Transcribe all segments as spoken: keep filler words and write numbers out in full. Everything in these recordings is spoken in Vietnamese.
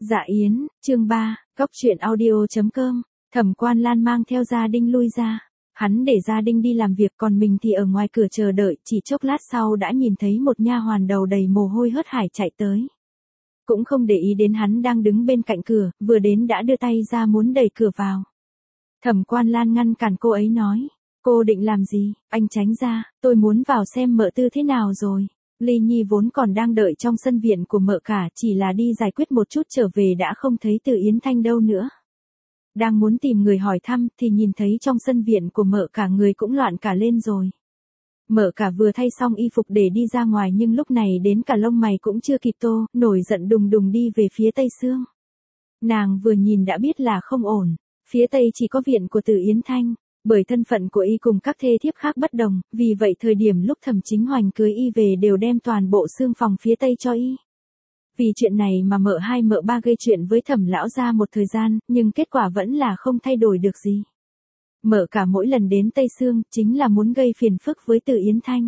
Dạ Yến, chương ba, Góc truyện audio.com, Thẩm Quan Lan mang theo Gia Đinh lui ra. Hắn để Gia Đinh đi làm việc còn mình thì ở ngoài cửa chờ đợi, chỉ chốc lát sau đã nhìn thấy một nha hoàn đầu đầy mồ hôi hớt hải chạy tới. Cũng không để ý đến hắn đang đứng bên cạnh cửa, vừa đến đã đưa tay ra muốn đẩy cửa vào. Thẩm Quan Lan ngăn cản cô ấy nói, cô định làm gì, anh tránh ra, tôi muốn vào xem mợ tư thế nào rồi. Ly Nhi vốn còn đang đợi trong sân viện của mợ cả, chỉ là đi giải quyết một chút trở về đã không thấy Từ Yến Thanh đâu nữa. Đang muốn tìm người hỏi thăm thì nhìn thấy trong sân viện của mợ cả người cũng loạn cả lên rồi. Mợ cả vừa thay xong y phục để đi ra ngoài nhưng lúc này đến cả lông mày cũng chưa kịp tô, nổi giận đùng đùng đi về phía Tây Sương. Nàng vừa nhìn đã biết là không ổn, phía Tây chỉ có viện của Từ Yến Thanh. Bởi thân phận của y cùng các thê thiếp khác bất đồng, vì vậy thời điểm lúc Thẩm Chính Hoành cưới y về đều đem toàn bộ xương phòng phía Tây cho y. Vì chuyện này mà mợ hai mợ ba gây chuyện với Thẩm lão gia một thời gian, nhưng kết quả vẫn là không thay đổi được gì. Mợ cả mỗi lần đến Tây Sương chính là muốn gây phiền phức với Từ Yến Thanh.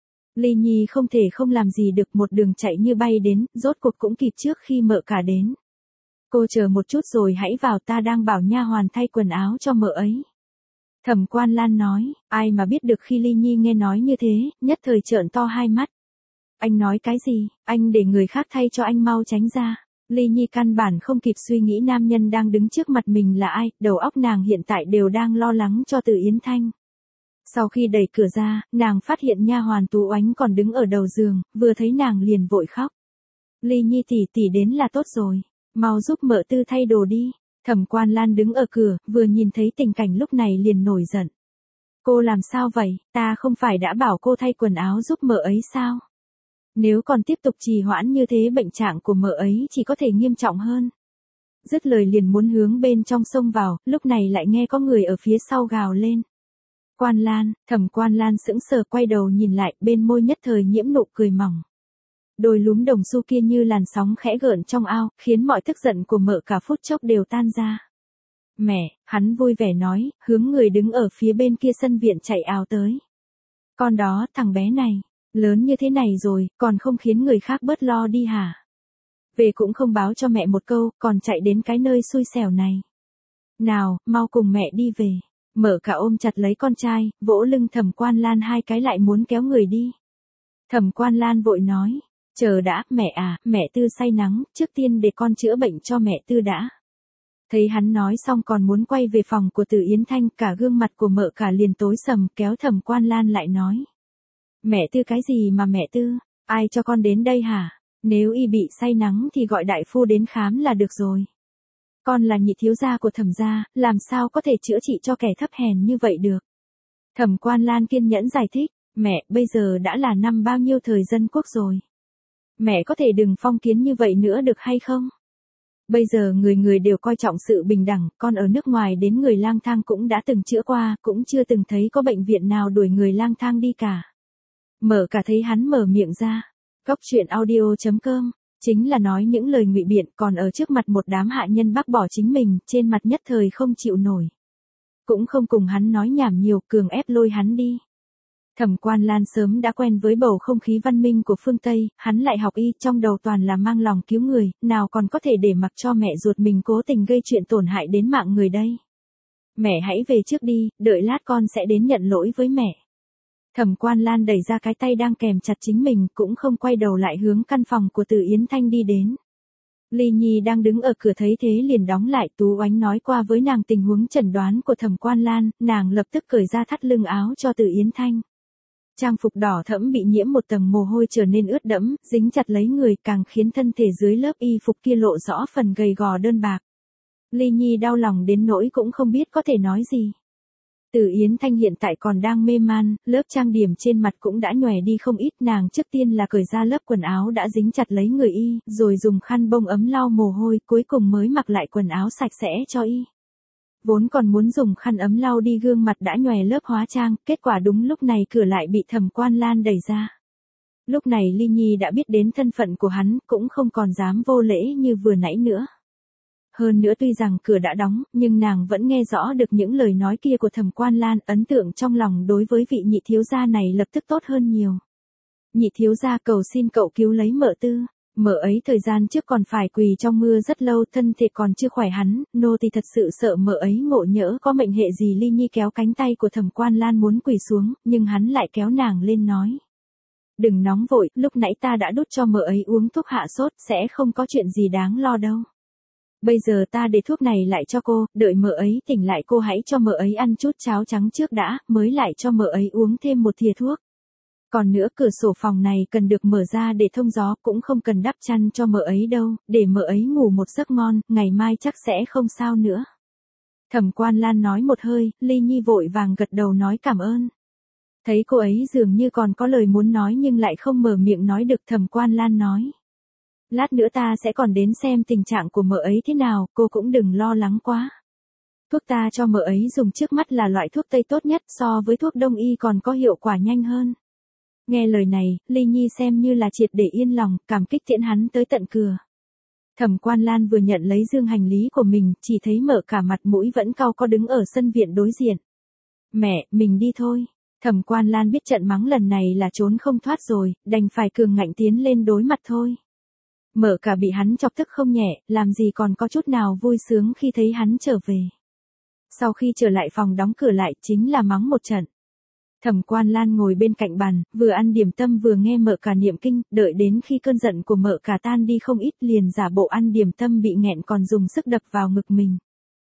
Ly Nhi không thể không làm gì được, một đường chạy như bay đến, rốt cuộc cũng kịp trước khi mợ cả đến. Cô chờ một chút rồi hãy vào, ta đang bảo nha hoàn thay quần áo cho mợ ấy. Thẩm Quan Lan nói, ai mà biết được khi Ly Nhi nghe nói như thế, nhất thời trợn to hai mắt. Anh nói cái gì, anh để người khác thay cho anh, mau tránh ra. Ly Nhi căn bản không kịp suy nghĩ nam nhân đang đứng trước mặt mình là ai, đầu óc nàng hiện tại đều đang lo lắng cho Từ Yến Thanh. Sau khi đẩy cửa ra, nàng phát hiện nha hoàn Tú Oánh còn đứng ở đầu giường, vừa thấy nàng liền vội khóc. Ly Nhi tỷ tỷ đến là tốt rồi, mau giúp mợ tư thay đồ đi. Thẩm Quan Lan đứng ở cửa, vừa nhìn thấy tình cảnh lúc này liền nổi giận. Cô làm sao vậy, ta không phải đã bảo cô thay quần áo giúp mợ ấy sao? Nếu còn tiếp tục trì hoãn như thế bệnh trạng của mợ ấy chỉ có thể nghiêm trọng hơn. Dứt lời liền muốn hướng bên trong xông vào, lúc này lại nghe có người ở phía sau gào lên. Quan Lan, Thẩm Quan Lan sững sờ quay đầu nhìn lại, bên môi nhất thời nhiễm nụ cười mỏng. Đôi lúm đồng xu kia như làn sóng khẽ gợn trong ao, khiến mọi tức giận của mợ cả phút chốc đều tan ra. Mẹ, hắn vui vẻ nói, hướng người đứng ở phía bên kia sân viện chạy ào tới. Con đó, thằng bé này, lớn như thế này rồi, còn không khiến người khác bớt lo đi hả? Về cũng không báo cho mẹ một câu, còn chạy đến cái nơi xui xẻo này. Nào, mau cùng mẹ đi về. Mợ cả ôm chặt lấy con trai, vỗ lưng Thẩm Quan Lan hai cái lại muốn kéo người đi. Thẩm Quan Lan vội nói. Chờ đã, mẹ à, mẹ tư say nắng, trước tiên để con chữa bệnh cho mẹ tư đã. Thấy hắn nói xong còn muốn quay về phòng của Từ Yến Thanh, cả gương mặt của mợ cả liền tối sầm, kéo Thẩm Quan Lan lại nói. Mẹ tư cái gì mà mẹ tư, ai cho con đến đây hả? Nếu y bị say nắng thì gọi đại phu đến khám là được rồi. Con là nhị thiếu gia của Thẩm gia, làm sao có thể chữa trị cho kẻ thấp hèn như vậy được? Thẩm Quan Lan kiên nhẫn giải thích, mẹ, bây giờ đã là năm bao nhiêu thời dân quốc rồi. Mẹ có thể đừng phong kiến như vậy nữa được hay không? Bây giờ người người đều coi trọng sự bình đẳng, con ở nước ngoài đến người lang thang cũng đã từng chữa qua, cũng chưa từng thấy có bệnh viện nào đuổi người lang thang đi cả. Mở cả thấy hắn mở miệng ra. Góc truyện audio.com, chính là nói những lời ngụy biện, còn ở trước mặt một đám hạ nhân bác bỏ chính mình, trên mặt nhất thời không chịu nổi. Cũng không cùng hắn nói nhảm nhiều, cường ép lôi hắn đi. Thẩm Quan Lan sớm đã quen với bầu không khí văn minh của phương Tây, hắn lại học y, trong đầu toàn là mang lòng cứu người, nào còn có thể để mặc cho mẹ ruột mình cố tình gây chuyện tổn hại đến mạng người đây. Mẹ hãy về trước đi, đợi lát con sẽ đến nhận lỗi với mẹ. Thẩm Quan Lan đẩy ra cái tay đang kèm chặt chính mình, cũng không quay đầu lại hướng căn phòng của Từ Yến Thanh đi đến. Ly Nhi đang đứng ở cửa thấy thế liền đóng lại, Tú Oánh nói qua với nàng tình huống chẩn đoán của Thẩm Quan Lan, nàng lập tức cởi ra thắt lưng áo cho Từ Yến Thanh. Trang phục đỏ thẫm bị nhiễm một tầng mồ hôi trở nên ướt đẫm, dính chặt lấy người, càng khiến thân thể dưới lớp y phục kia lộ rõ phần gầy gò đơn bạc. Ly Nhi đau lòng đến nỗi cũng không biết có thể nói gì. Từ Yến Thanh hiện tại còn đang mê man, lớp trang điểm trên mặt cũng đã nhòe đi không ít, nàng trước tiên là cởi ra lớp quần áo đã dính chặt lấy người y, rồi dùng khăn bông ấm lau mồ hôi, cuối cùng mới mặc lại quần áo sạch sẽ cho y. Vốn còn muốn dùng khăn ấm lau đi gương mặt đã nhòe lớp hóa trang, kết quả đúng lúc này cửa lại bị Thẩm Quan Lan đẩy ra. Lúc này Ly Nhi đã biết đến thân phận của hắn, cũng không còn dám vô lễ như vừa nãy nữa. Hơn nữa tuy rằng cửa đã đóng, nhưng nàng vẫn nghe rõ được những lời nói kia của Thẩm Quan Lan, ấn tượng trong lòng đối với vị nhị thiếu gia này lập tức tốt hơn nhiều. Nhị thiếu gia cầu xin cậu cứu lấy mợ tư. Mợ ấy thời gian trước còn phải quỳ trong mưa rất lâu, thân thể còn chưa khỏe hắn, nô tỳ thật sự sợ mợ ấy ngộ nhỡ có mệnh hệ gì. Ly Nhi kéo cánh tay của Thẩm Quan Lan muốn quỳ xuống, nhưng hắn lại kéo nàng lên nói. Đừng nóng vội, lúc nãy ta đã đút cho mợ ấy uống thuốc hạ sốt, sẽ không có chuyện gì đáng lo đâu. Bây giờ ta để thuốc này lại cho cô, đợi mợ ấy tỉnh lại cô hãy cho mợ ấy ăn chút cháo trắng trước đã, mới lại cho mợ ấy uống thêm một thìa thuốc. Còn nữa cửa sổ phòng này cần được mở ra để thông gió, cũng không cần đắp chăn cho mợ ấy đâu, để mợ ấy ngủ một giấc ngon, ngày mai chắc sẽ không sao nữa. Thẩm Quan Lan nói một hơi, Ly Nhi vội vàng gật đầu nói cảm ơn. Thấy cô ấy dường như còn có lời muốn nói nhưng lại không mở miệng nói được, Thẩm Quan Lan nói. Lát nữa ta sẽ còn đến xem tình trạng của mợ ấy thế nào, cô cũng đừng lo lắng quá. Thuốc ta cho mợ ấy dùng trước mắt là loại thuốc tây tốt nhất, so với thuốc đông y còn có hiệu quả nhanh hơn. Nghe lời này, Ly Nhi xem như là triệt để yên lòng, cảm kích tiễn hắn tới tận cửa. Thẩm Quan Lan vừa nhận lấy dương hành lý của mình, chỉ thấy Mợ Cả mặt mũi vẫn cau có đứng ở sân viện đối diện. Mẹ, mình đi thôi. Thẩm Quan Lan biết trận mắng lần này là trốn không thoát rồi, đành phải cường ngạnh tiến lên đối mặt thôi. Mợ Cả bị hắn chọc tức không nhẹ, làm gì còn có chút nào vui sướng khi thấy hắn trở về. Sau khi trở lại phòng đóng cửa lại, chính là mắng một trận. Thẩm Quan Lan ngồi bên cạnh bàn, vừa ăn điểm tâm vừa nghe Mợ Cả niệm kinh, đợi đến khi cơn giận của Mợ Cả tan đi không ít liền giả bộ ăn điểm tâm bị nghẹn còn dùng sức đập vào ngực mình.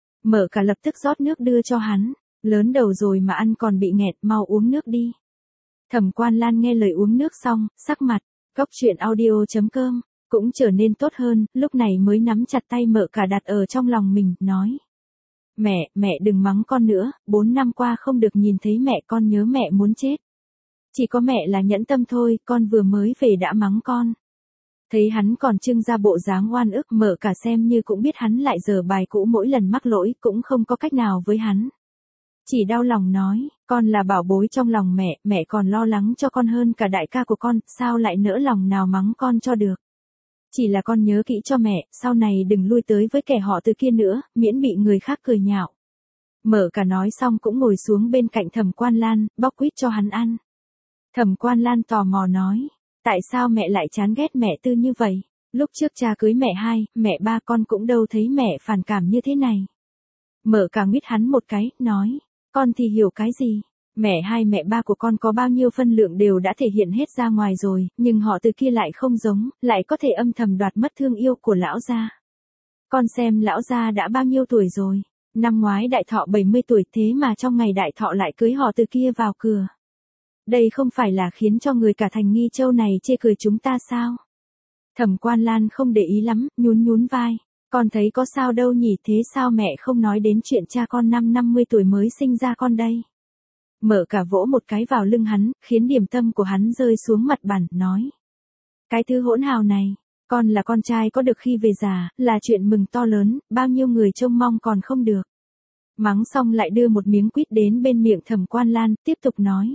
Mợ Cả lập tức rót nước đưa cho hắn, lớn đầu rồi mà ăn còn bị nghẹt, mau uống nước đi. Thẩm Quan Lan nghe lời uống nước xong, sắc mặt, Cốc Truyện Audio chấm com cũng trở nên tốt hơn, lúc này mới nắm chặt tay Mợ Cả đặt ở trong lòng mình, nói. Mẹ, mẹ đừng mắng con nữa, bốn năm qua không được nhìn thấy mẹ con nhớ mẹ muốn chết. Chỉ có mẹ là nhẫn tâm thôi, con vừa mới về đã mắng con. Thấy hắn còn trưng ra bộ dáng oan ức, Mợ Cả xem như cũng biết hắn lại giở bài cũ mỗi lần mắc lỗi, cũng không có cách nào với hắn. Chỉ đau lòng nói, con là bảo bối trong lòng mẹ, mẹ còn lo lắng cho con hơn cả đại ca của con, sao lại nỡ lòng nào mắng con cho được. Chỉ là con nhớ kỹ cho mẹ, sau này đừng lui tới với kẻ họ Từ kia nữa, miễn bị người khác cười nhạo. Mợ Cả nói xong cũng ngồi xuống bên cạnh Thẩm Quan Lan, bóc quýt cho hắn ăn. Thẩm Quan Lan tò mò nói, tại sao mẹ lại chán ghét mẹ Tư như vậy? Lúc trước cha cưới mẹ hai, mẹ ba con cũng đâu thấy mẹ phản cảm như thế này. Mợ Cả nguyết hắn một cái, nói, con thì hiểu cái gì? Mẹ hai mẹ ba của con có bao nhiêu phân lượng đều đã thể hiện hết ra ngoài rồi, nhưng họ Từ kia lại không giống, lại có thể âm thầm đoạt mất thương yêu của lão gia. Con xem lão gia đã bao nhiêu tuổi rồi, năm ngoái đại thọ bảy mươi tuổi, thế mà trong ngày đại thọ lại cưới họ Từ kia vào cửa. Đây không phải là khiến cho người cả thành Nghi Châu này chê cười chúng ta sao? Thẩm Quan Lan không để ý lắm, nhún nhún vai. Con thấy có sao đâu nhỉ, thế sao mẹ không nói đến chuyện cha con năm năm mươi tuổi mới sinh ra con đây? Mợ Cả vỗ một cái vào lưng hắn, khiến điểm tâm của hắn rơi xuống mặt bàn, nói. Cái thứ hỗn hào này, con là con trai có được khi về già, là chuyện mừng to lớn, bao nhiêu người trông mong còn không được. Mắng xong lại đưa một miếng quýt đến bên miệng Thẩm Quan Lan, tiếp tục nói.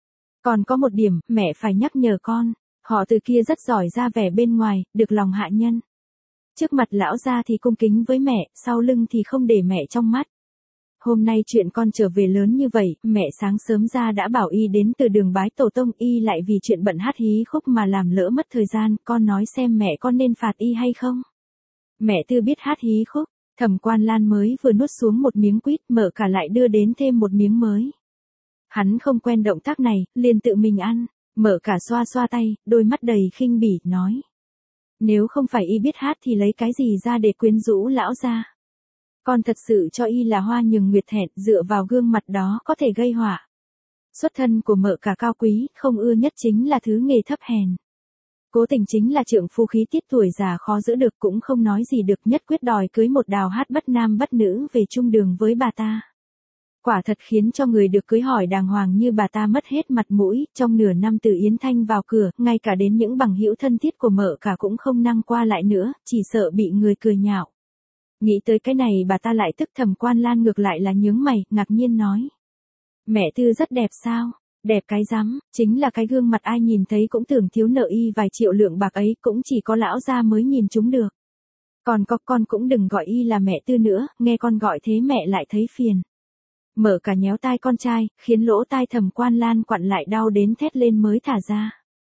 Còn có một điểm, mẹ phải nhắc nhở con, họ Từ kia rất giỏi ra vẻ bên ngoài, được lòng hạ nhân. Trước mặt lão gia thì cung kính với mẹ, sau lưng thì không để mẹ trong mắt. Hôm nay chuyện con trở về lớn như vậy, mẹ sáng sớm ra đã bảo y đến từ đường bái tổ tông, y lại vì chuyện bận hát hí khúc mà làm lỡ mất thời gian, con nói xem mẹ con nên phạt y hay không? Mẹ Tư biết hát hí khúc, Thẩm Quan Lan mới vừa nuốt xuống một miếng quýt, Mợ Cả lại đưa đến thêm một miếng mới. Hắn không quen động tác này, liền tự mình ăn, Mợ Cả xoa xoa tay, đôi mắt đầy khinh bỉ, nói. Nếu không phải y biết hát thì lấy cái gì ra để quyến rũ lão gia? Con thật sự cho y là hoa nhường nguyệt thẹn, dựa vào gương mặt đó có thể gây họa. Xuất thân của Mợ Cả cao quý, không ưa nhất chính là thứ nghề thấp hèn. Cố Tình chính là trượng phu khí tiết tuổi già khó giữ được, cũng không nói gì được, nhất quyết đòi cưới một đào hát bất nam bất nữ về chung đường với bà ta. Quả thật khiến cho người được cưới hỏi đàng hoàng như bà ta mất hết mặt mũi, trong nửa năm từ Yến Thanh vào cửa, ngay cả đến những bằng hữu thân thiết của Mợ Cả cũng không năng qua lại nữa, chỉ sợ bị người cười nhạo. Nghĩ tới cái này bà ta lại tức. Thẩm Quan Lan ngược lại là nhướng mày, ngạc nhiên nói. Mẹ Tư rất đẹp sao? Đẹp cái rắm, chính là cái gương mặt ai nhìn thấy cũng tưởng thiếu nợ y vài triệu lượng bạc ấy, cũng chỉ có lão gia mới nhìn chúng được. Còn có con cũng đừng gọi y là mẹ Tư nữa, nghe con gọi thế mẹ lại thấy phiền. Mợ Cả nhéo tai con trai, khiến lỗ tai Thẩm Quan Lan quặn lại đau đến thét lên mới thả ra.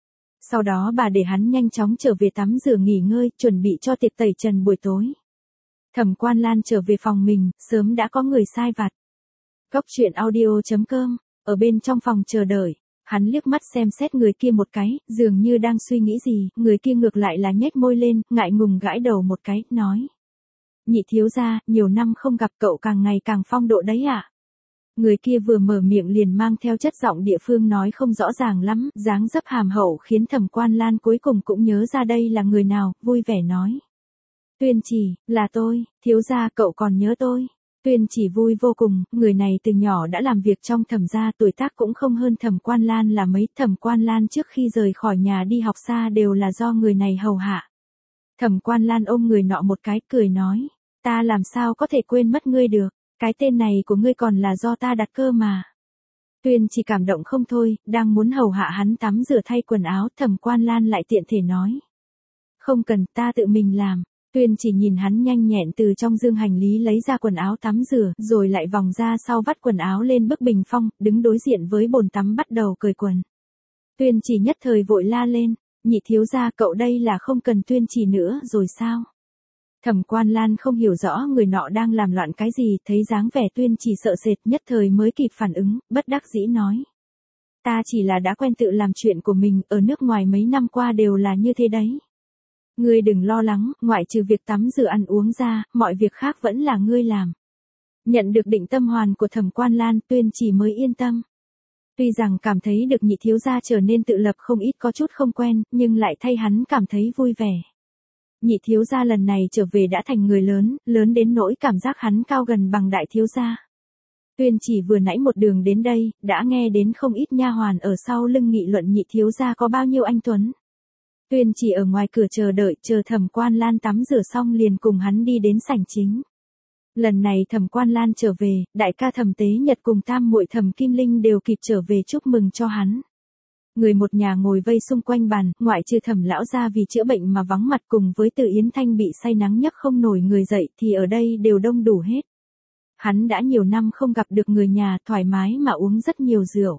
Sau đó bà để hắn nhanh chóng trở về tắm rửa nghỉ ngơi, chuẩn bị cho tiệc tẩy trần buổi tối. Thẩm Quan Lan trở về phòng mình, sớm đã có người sai vặt. Cốc truyện audio chấm com, ở bên trong phòng chờ đợi, hắn liếc mắt xem xét người kia một cái, dường như đang suy nghĩ gì, người kia ngược lại là nhếch môi lên, ngại ngùng gãi đầu một cái, nói. Nhị thiếu gia, nhiều năm không gặp cậu càng ngày càng phong độ đấy ạ. À? Người kia vừa mở miệng liền mang theo chất giọng địa phương nói không rõ ràng lắm, dáng dấp hàm hậu khiến Thẩm Quan Lan cuối cùng cũng nhớ ra đây là người nào, vui vẻ nói. Tuyên Chỉ, là tôi, thiếu gia cậu còn nhớ tôi. Tuyên Chỉ vui vô cùng, người này từ nhỏ đã làm việc trong Thẩm gia, tuổi tác cũng không hơn Thẩm Quan Lan là mấy. Thẩm Quan Lan trước khi rời khỏi nhà đi học xa đều là do người này hầu hạ. Thẩm Quan Lan ôm người nọ một cái, cười nói, ta làm sao có thể quên mất ngươi được, cái tên này của ngươi còn là do ta đặt cơ mà. Tuyên Chỉ cảm động không thôi, đang muốn hầu hạ hắn tắm rửa thay quần áo, Thẩm Quan Lan lại tiện thể nói. Không cần, ta tự mình làm. Tuyên Chỉ nhìn hắn nhanh nhẹn từ trong dương hành lý lấy ra quần áo tắm rửa, rồi lại vòng ra sau vắt quần áo lên bức bình phong, đứng đối diện với bồn tắm bắt đầu cởi quần. Tuyên Chỉ nhất thời vội la lên, nhị thiếu gia cậu đây là không cần Tuyên Chỉ nữa rồi sao? Thẩm Quan Lan không hiểu rõ người nọ đang làm loạn cái gì, thấy dáng vẻ Tuyên Chỉ sợ sệt nhất thời mới kịp phản ứng, bất đắc dĩ nói. Ta chỉ là đã quen tự làm chuyện của mình, ở nước ngoài mấy năm qua đều là như thế đấy. Ngươi đừng lo lắng, ngoại trừ việc tắm rửa ăn uống ra, mọi việc khác vẫn là ngươi làm. Nhận được định tâm hoàn của Thẩm Quan Lan, Tuyên Chỉ mới yên tâm. Tuy rằng cảm thấy được nhị thiếu gia trở nên tự lập không ít có chút không quen, nhưng lại thay hắn cảm thấy vui vẻ. Nhị thiếu gia lần này trở về đã thành người lớn, lớn đến nỗi cảm giác hắn cao gần bằng đại thiếu gia. Tuyên Chỉ vừa nãy một đường đến đây, đã nghe đến không ít nha hoàn ở sau lưng nghị luận nhị thiếu gia có bao nhiêu anh tuấn. Tuyên Chỉ ở ngoài cửa chờ đợi, chờ Thẩm Quan Lan tắm rửa xong liền cùng hắn đi đến sảnh chính. Lần này Thẩm Quan Lan trở về, đại ca Thẩm Tế Nhật cùng tam muội Thẩm Kim Linh đều kịp trở về chúc mừng cho hắn. Người một nhà ngồi vây xung quanh bàn, ngoại trừ Thẩm lão gia vì chữa bệnh mà vắng mặt cùng với Từ Yến Thanh bị say nắng nhấc không nổi người dậy thì ở đây đều đông đủ hết. Hắn đã nhiều năm không gặp được người nhà, thoải mái mà uống rất nhiều rượu.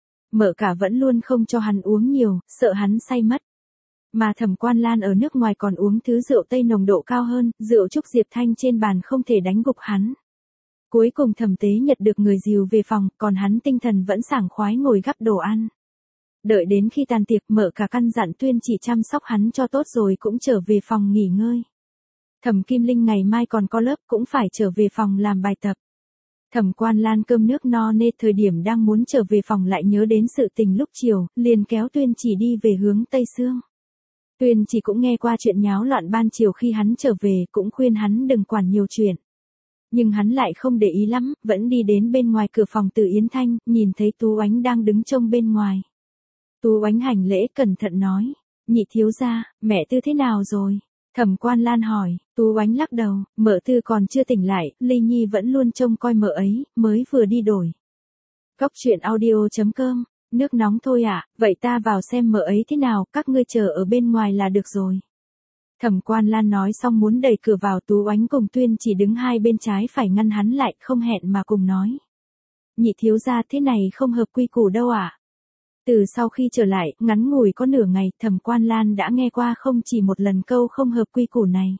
Mợ cả vẫn luôn không cho hắn uống nhiều, sợ hắn say mất. Mà Thẩm Quan Lan ở nước ngoài còn uống thứ rượu Tây nồng độ cao hơn, rượu Trúc Diệp Thanh trên bàn không thể đánh gục hắn. Cuối cùng Thẩm Tế Nhật được người dìu về phòng, còn hắn tinh thần vẫn sảng khoái ngồi gắp đồ ăn. Đợi đến khi tàn tiệc, mợ cả căn dặn Tuyên Chỉ chăm sóc hắn cho tốt rồi cũng trở về phòng nghỉ ngơi. Thẩm Kim Linh ngày mai còn có lớp cũng phải trở về phòng làm bài tập. Thẩm Quan Lan cơm nước no nê, thời điểm đang muốn trở về phòng lại nhớ đến sự tình lúc chiều, liền kéo Tuyên Chỉ đi về hướng Tây Sương. Tuyên Chỉ cũng nghe qua chuyện nháo loạn ban chiều khi hắn trở về, cũng khuyên hắn đừng quản nhiều chuyện. Nhưng hắn lại không để ý lắm, vẫn đi đến bên ngoài cửa phòng Từ Yến Thanh, nhìn thấy Tú Oánh đang đứng trông bên ngoài. Tú Oánh hành lễ cẩn thận nói, nhị thiếu gia, mẹ Tư thế nào rồi? Thẩm Quan Lan hỏi, Tú Oánh lắc đầu, mợ Tư còn chưa tỉnh lại, Ly Nhi vẫn luôn trông coi mợ ấy, mới vừa đi đổi. Cốc truyện audio chấm com, nước nóng thôi ạ, à, vậy ta vào xem mợ ấy thế nào, các ngươi chờ ở bên ngoài là được rồi. Thẩm Quan Lan nói xong muốn đẩy cửa vào, Tú Oánh cùng Tuyên Chỉ đứng hai bên trái phải ngăn hắn lại, không hẹn mà cùng nói. Nhị thiếu gia thế này không hợp quy củ đâu ạ. À? Từ sau khi trở lại, ngắn ngủi có nửa ngày, Thẩm Quan Lan đã nghe qua không chỉ một lần câu không hợp quy củ này.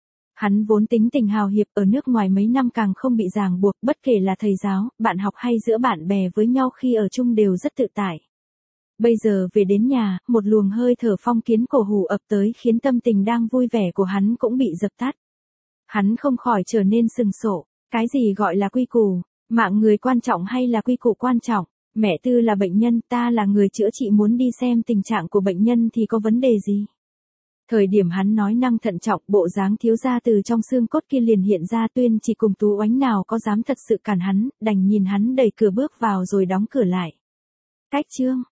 Hắn vốn tính tình hào hiệp, ở nước ngoài mấy năm càng không bị ràng buộc, bất kể là thầy giáo, bạn học hay giữa bạn bè với nhau khi ở chung đều rất tự tại. Bây giờ về đến nhà, một luồng hơi thở phong kiến cổ hủ ập tới khiến tâm tình đang vui vẻ của hắn cũng bị dập tắt. Hắn không khỏi trở nên sừng sộ, cái gì gọi là quy củ, mạng người quan trọng hay là quy củ quan trọng? Mẹ Tư là bệnh nhân, ta là người chữa trị, muốn đi xem tình trạng của bệnh nhân thì có vấn đề gì? Thời điểm hắn nói năng thận trọng, bộ dáng thiếu gia từ trong xương cốt kia liền hiện ra. Tuyên Chỉ cùng Tú Oánh nào có dám thật sự cản hắn, đành nhìn hắn đẩy cửa bước vào rồi đóng cửa lại. Cách chương